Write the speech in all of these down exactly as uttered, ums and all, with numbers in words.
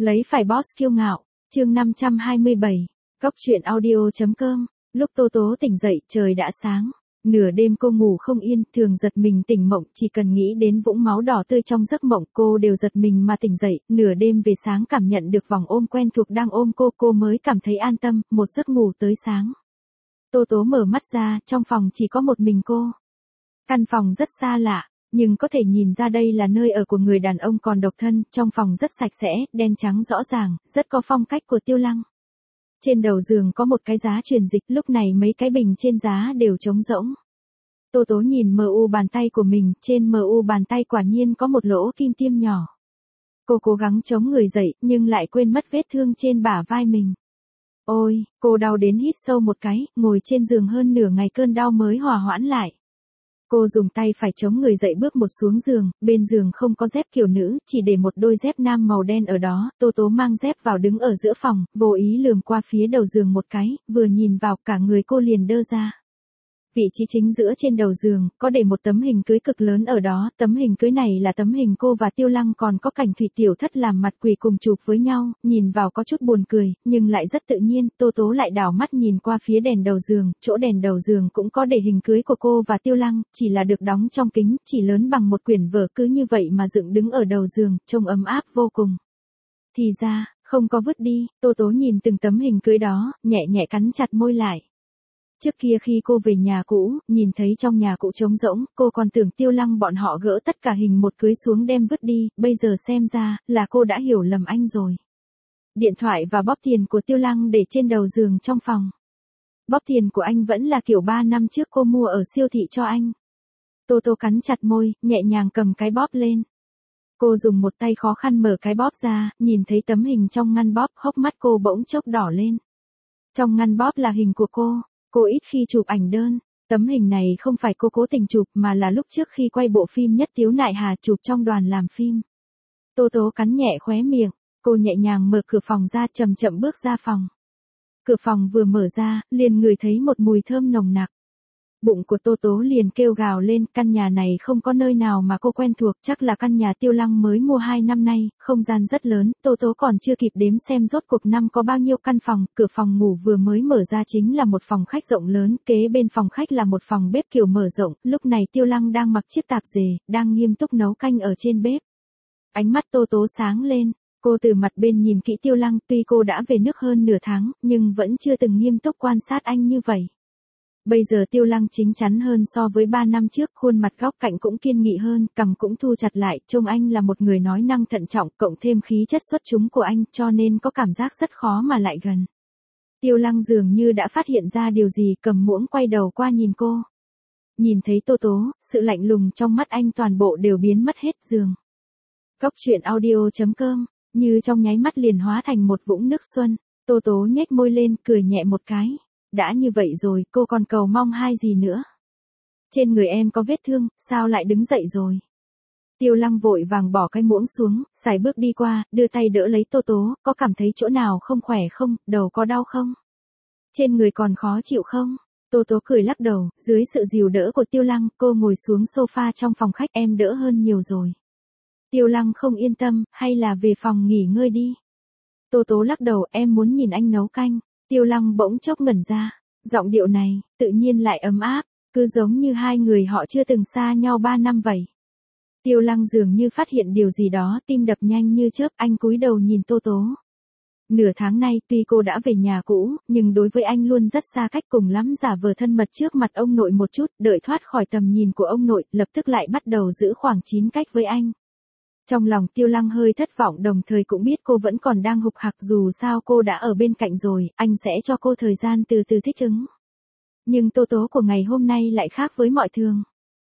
Lấy phải boss kiêu ngạo, chương năm trăm hai mươi bảy, Cóc truyện audio.com, lúc Tô Tố tỉnh dậy trời đã sáng. Nửa đêm cô ngủ không yên, thường giật mình tỉnh mộng, chỉ cần nghĩ đến vũng máu đỏ tươi trong giấc mộng cô đều giật mình mà tỉnh dậy, nửa đêm về sáng cảm nhận được vòng ôm quen thuộc đang ôm cô, cô mới cảm thấy an tâm, một giấc ngủ tới sáng. Tô Tố mở mắt ra, trong phòng chỉ có một mình cô. Căn phòng rất xa lạ, nhưng có thể nhìn ra đây là nơi ở của người đàn ông còn độc thân, trong phòng rất sạch sẽ, đen trắng rõ ràng, rất có phong cách của Tiêu Lăng. Trên đầu giường có một cái giá truyền dịch, lúc này mấy cái bình trên giá đều trống rỗng. Tô Tố nhìn mờ u bàn tay của mình, trên mờ u bàn tay quả nhiên có một lỗ kim tiêm nhỏ. Cô cố gắng chống người dậy, nhưng lại quên mất vết thương trên bả vai mình. Ôi, cô đau đến hít sâu một cái, ngồi trên giường hơn nửa ngày cơn đau mới hòa hoãn lại. Cô dùng tay phải chống người dậy bước một xuống giường, bên giường không có dép kiểu nữ, chỉ để một đôi dép nam màu đen ở đó, Tô Tố mang dép vào đứng ở giữa phòng, vô ý lườm qua phía đầu giường một cái, vừa nhìn vào cả người cô liền đơ ra. Vị trí chính giữa trên đầu giường, có để một tấm hình cưới cực lớn ở đó, tấm hình cưới này là tấm hình cô và Tiêu Lăng còn có cảnh Thủy Tiểu Thất làm mặt quỷ cùng chụp với nhau, nhìn vào có chút buồn cười, nhưng lại rất tự nhiên, Tô Tố lại đảo mắt nhìn qua phía đèn đầu giường, chỗ đèn đầu giường cũng có để hình cưới của cô và Tiêu Lăng, chỉ là được đóng trong kính, chỉ lớn bằng một quyển vở cứ như vậy mà dựng đứng ở đầu giường, trông ấm áp vô cùng. Thì ra, không có vứt đi, Tô Tố nhìn từng tấm hình cưới đó, nhẹ nhẹ cắn chặt môi lại. Trước kia khi cô về nhà cũ, nhìn thấy trong nhà cũ trống rỗng, cô còn tưởng Tiêu Lăng bọn họ gỡ tất cả hình một cưới xuống đem vứt đi, bây giờ xem ra, là cô đã hiểu lầm anh rồi. Điện thoại và bóp tiền của Tiêu Lăng để trên đầu giường trong phòng. Bóp tiền của anh vẫn là kiểu ba năm trước cô mua ở siêu thị cho anh. Tô Tô cắn chặt môi, nhẹ nhàng cầm cái bóp lên. Cô dùng một tay khó khăn mở cái bóp ra, nhìn thấy tấm hình trong ngăn bóp, hốc mắt cô bỗng chốc đỏ lên. Trong ngăn bóp là hình của cô. Cô ít khi chụp ảnh đơn, tấm hình này không phải cô cố tình chụp mà là lúc trước khi quay bộ phim Nhất Tiếu Nại Hà chụp trong đoàn làm phim. Tô Tố cắn nhẹ khóe miệng, cô nhẹ nhàng mở cửa phòng ra chậm chậm bước ra phòng. Cửa phòng vừa mở ra, liền ngửi thấy một mùi thơm nồng nặc. Bụng của Tô Tố liền kêu gào lên, căn nhà này không có nơi nào mà cô quen thuộc, chắc là căn nhà Tiêu Lăng mới mua hai năm nay, không gian rất lớn, Tô Tố còn chưa kịp đếm xem rốt cuộc năm có bao nhiêu căn phòng, cửa phòng ngủ vừa mới mở ra chính là một phòng khách rộng lớn, kế bên phòng khách là một phòng bếp kiểu mở rộng, lúc này Tiêu Lăng đang mặc chiếc tạp dề, đang nghiêm túc nấu canh ở trên bếp. Ánh mắt Tô Tố sáng lên, cô từ mặt bên nhìn kỹ Tiêu Lăng, tuy cô đã về nước hơn nửa tháng, nhưng vẫn chưa từng nghiêm túc quan sát anh như vậy. Bây giờ Tiêu Lăng chính chắn hơn so với ba năm trước, khuôn mặt góc cạnh cũng kiên nghị hơn, cằm cũng thu chặt lại, trông anh là một người nói năng thận trọng, cộng thêm khí chất xuất chúng của anh, cho nên có cảm giác rất khó mà lại gần. Tiêu Lăng dường như đã phát hiện ra điều gì, cầm muỗng quay đầu qua nhìn cô. Nhìn thấy Tô Tố, sự lạnh lùng trong mắt anh toàn bộ đều biến mất hết giường. Cóc truyện audio.com, như trong nháy mắt liền hóa thành một vũng nước xuân, Tô Tố nhếch môi lên, cười nhẹ một cái. Đã như vậy rồi, cô còn cầu mong hai gì nữa? Trên người em có vết thương, sao lại đứng dậy rồi? Tiêu Lăng vội vàng bỏ cái muỗng xuống, sải bước đi qua, đưa tay đỡ lấy Tô Tố, có cảm thấy chỗ nào không khỏe không, đầu có đau không? Trên người còn khó chịu không? Tô Tố cười lắc đầu, dưới sự dìu đỡ của Tiêu Lăng, cô ngồi xuống sofa trong phòng khách, em đỡ hơn nhiều rồi. Tiêu Lăng không yên tâm, hay là về phòng nghỉ ngơi đi? Tô Tố lắc đầu, em muốn nhìn anh nấu canh. Tiêu Lăng bỗng chốc ngẩn ra, giọng điệu này, tự nhiên lại ấm áp, cứ giống như hai người họ chưa từng xa nhau ba năm vậy. Tiêu Lăng dường như phát hiện điều gì đó, tim đập nhanh như chớp, anh cúi đầu nhìn Tô Tố. Nửa tháng nay tuy cô đã về nhà cũ, nhưng đối với anh luôn rất xa cách, cùng lắm giả vờ thân mật trước mặt ông nội một chút, đợi thoát khỏi tầm nhìn của ông nội, lập tức lại bắt đầu giữ khoảng chín cách với anh. Trong lòng Tiêu Lăng hơi thất vọng, đồng thời cũng biết cô vẫn còn đang hục hặc, dù sao cô đã ở bên cạnh rồi, anh sẽ cho cô thời gian từ từ thích ứng. Nhưng Tô Tố của ngày hôm nay lại khác với mọi thường.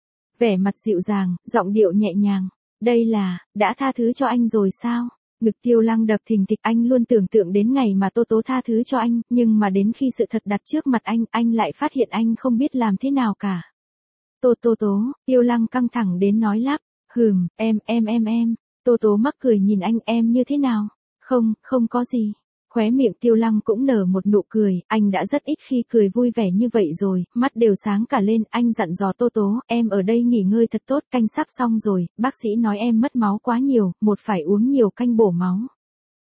Vẻ mặt dịu dàng, giọng điệu nhẹ nhàng. Đây là, đã tha thứ cho anh rồi sao? Ngực Tiêu Lăng đập thình thịch, anh luôn tưởng tượng đến ngày mà Tô Tố tha thứ cho anh, nhưng mà đến khi sự thật đặt trước mặt anh, anh lại phát hiện anh không biết làm thế nào cả. Tô Tô Tố, Tiêu Lăng căng thẳng đến nói lắp. Hừm, em, em em em, Tô Tố mắc cười nhìn anh, em như thế nào? Không, không có gì. Khóe miệng Tiêu Lăng cũng nở một nụ cười, anh đã rất ít khi cười vui vẻ như vậy rồi, mắt đều sáng cả lên, anh dặn dò Tô Tố, em ở đây nghỉ ngơi thật tốt, canh sắp xong rồi, bác sĩ nói em mất máu quá nhiều, một phải uống nhiều canh bổ máu.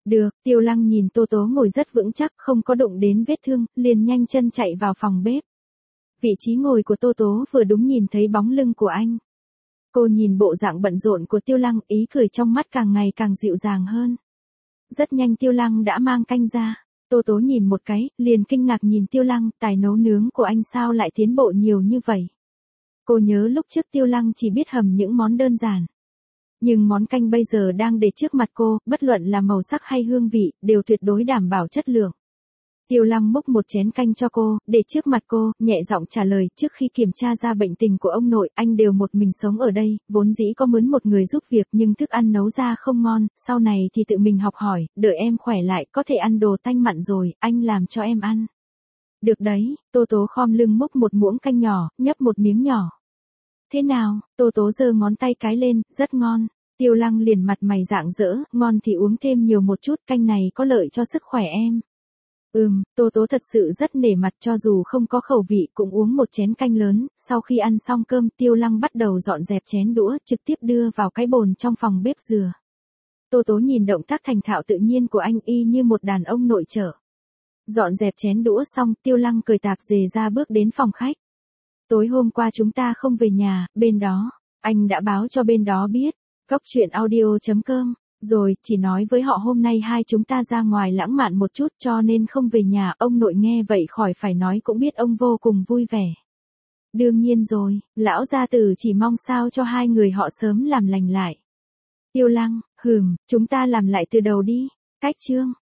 Được, Tiêu Lăng nhìn Tô Tố ngồi rất vững chắc, không có đụng đến vết thương, liền nhanh chân chạy vào phòng bếp. Vị trí ngồi của Tô Tố vừa đúng nhìn thấy bóng lưng của anh. Cô nhìn bộ dạng bận rộn của Tiêu Lăng, ý cười trong mắt càng ngày càng dịu dàng hơn. Rất nhanh Tiêu Lăng đã mang canh ra. Tô Tố nhìn một cái, liền kinh ngạc nhìn Tiêu Lăng, tài nấu nướng của anh sao lại tiến bộ nhiều như vậy. Cô nhớ lúc trước Tiêu Lăng chỉ biết hầm những món đơn giản. Nhưng món canh bây giờ đang để trước mặt cô, bất luận là màu sắc hay hương vị, đều tuyệt đối đảm bảo chất lượng. Tiêu Lăng múc một chén canh cho cô, để trước mặt cô, nhẹ giọng trả lời, trước khi kiểm tra ra bệnh tình của ông nội, anh đều một mình sống ở đây, vốn dĩ có mướn một người giúp việc nhưng thức ăn nấu ra không ngon, sau này thì tự mình học hỏi, đợi em khỏe lại, có thể ăn đồ tanh mặn rồi, anh làm cho em ăn. Được đấy, Tô Tố khom lưng múc một muỗng canh nhỏ, nhấp một miếng nhỏ. Thế nào, Tô Tố giơ ngón tay cái lên, rất ngon. Tiêu Lăng liền mặt mày rạng rỡ, ngon thì uống thêm nhiều một chút, canh này có lợi cho sức khỏe em. Ừm, Tô Tố thật sự rất nể mặt, cho dù không có khẩu vị cũng uống một chén canh lớn, sau khi ăn xong cơm Tiêu Lăng bắt đầu dọn dẹp chén đũa, trực tiếp đưa vào cái bồn trong phòng bếp dừa. Tô Tố nhìn động tác thành thạo tự nhiên của anh y như một đàn ông nội trợ. Dọn dẹp chén đũa xong, Tiêu Lăng cười tạp dề ra bước đến phòng khách. Tối hôm qua chúng ta không về nhà, bên đó, anh đã báo cho bên đó biết. Cốc truyện audio chấm com, rồi, chỉ nói với họ hôm nay hai chúng ta ra ngoài lãng mạn một chút cho nên không về nhà, ông nội nghe vậy khỏi phải nói cũng biết ông vô cùng vui vẻ. Đương nhiên rồi, lão gia tử chỉ mong sao cho hai người họ sớm làm lành lại. Tiêu Lăng, hừm, chúng ta làm lại từ đầu đi, cách chương.